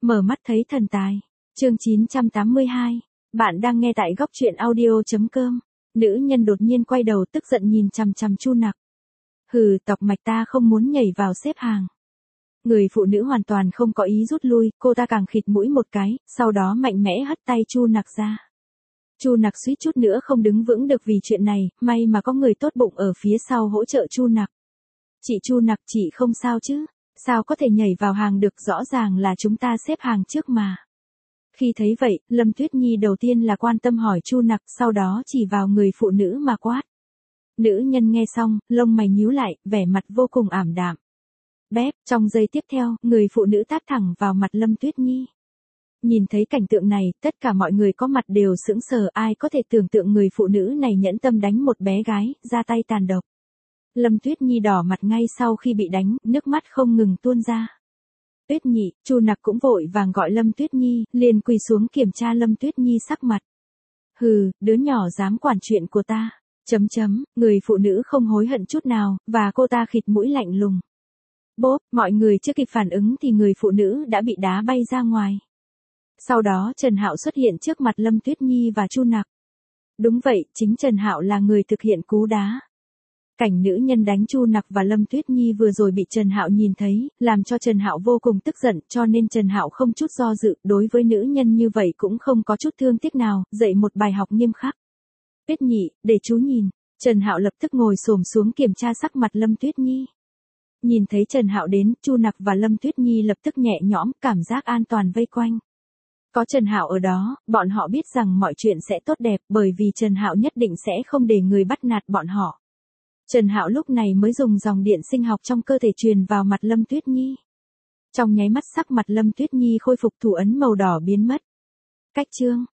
Mở mắt thấy thần tài. Chương 982. Bạn đang nghe tại góc truyện audio.com. Nữ nhân đột nhiên quay đầu tức giận nhìn chằm chằm Chu Nặc. Hừ, tọc mạch ta không muốn nhảy vào xếp hàng. Người phụ nữ hoàn toàn không có ý rút lui, cô ta càng khịt mũi một cái, sau đó mạnh mẽ hất tay Chu Nặc ra. Chu Nặc suýt chút nữa không đứng vững được vì chuyện này, may mà có người tốt bụng ở phía sau hỗ trợ Chu Nặc. Chị Chu Nặc, chị không sao chứ? Sao có thể nhảy vào hàng được, rõ ràng là chúng ta xếp hàng trước mà. Khi thấy vậy, Lâm Tuyết Nhi đầu tiên là quan tâm hỏi Chu Nặc, sau đó chỉ vào người phụ nữ mà quát. Nữ nhân nghe xong, lông mày nhíu lại, vẻ mặt vô cùng ảm đạm. Bép, trong giây tiếp theo, người phụ nữ tát thẳng vào mặt Lâm Tuyết Nhi. Nhìn thấy cảnh tượng này, tất cả mọi người có mặt đều sững sờ, ai có thể tưởng tượng người phụ nữ này nhẫn tâm đánh một bé gái, ra tay tàn độc. Lâm Tuyết Nhi đỏ mặt ngay sau khi bị đánh, nước mắt không ngừng tuôn ra. Tuyết Nhị, Chu Nặc cũng vội vàng gọi Lâm Tuyết Nhi, liền quỳ xuống kiểm tra Lâm Tuyết Nhi sắc mặt. Hừ, đứa nhỏ dám quản chuyện của ta. Người phụ nữ không hối hận chút nào, và cô ta khịt mũi lạnh lùng. Bốp, mọi người chưa kịp phản ứng thì người phụ nữ đã bị đá bay ra ngoài. Sau đó Trần Hạo xuất hiện trước mặt Lâm Tuyết Nhi và Chu Nặc. Đúng vậy, chính Trần Hạo là người thực hiện cú đá. Cảnh nữ nhân đánh Chu Nặc và Lâm Tuyết Nhi vừa rồi bị Trần Hạo nhìn thấy, làm cho Trần Hạo vô cùng tức giận, cho nên Trần Hạo không chút do dự, đối với nữ nhân như vậy cũng không có chút thương tiếc nào, dạy một bài học nghiêm khắc. Tuyết Nhị, để chú nhìn. Trần Hạo lập tức ngồi xổm xuống kiểm tra sắc mặt Lâm Tuyết Nhi. Nhìn thấy Trần Hạo đến, Chu Nặc và Lâm Tuyết Nhi lập tức nhẹ nhõm, cảm giác an toàn vây quanh. Có Trần Hạo ở đó, bọn họ biết rằng mọi chuyện sẽ tốt đẹp, bởi vì Trần Hạo nhất định sẽ không để người bắt nạt bọn họ. Trần Hạo lúc này mới dùng dòng điện sinh học trong cơ thể truyền vào mặt Lâm Tuyết Nhi. Trong nháy mắt sắc mặt Lâm Tuyết Nhi khôi phục, thủ ấn màu đỏ biến mất. Cách chương.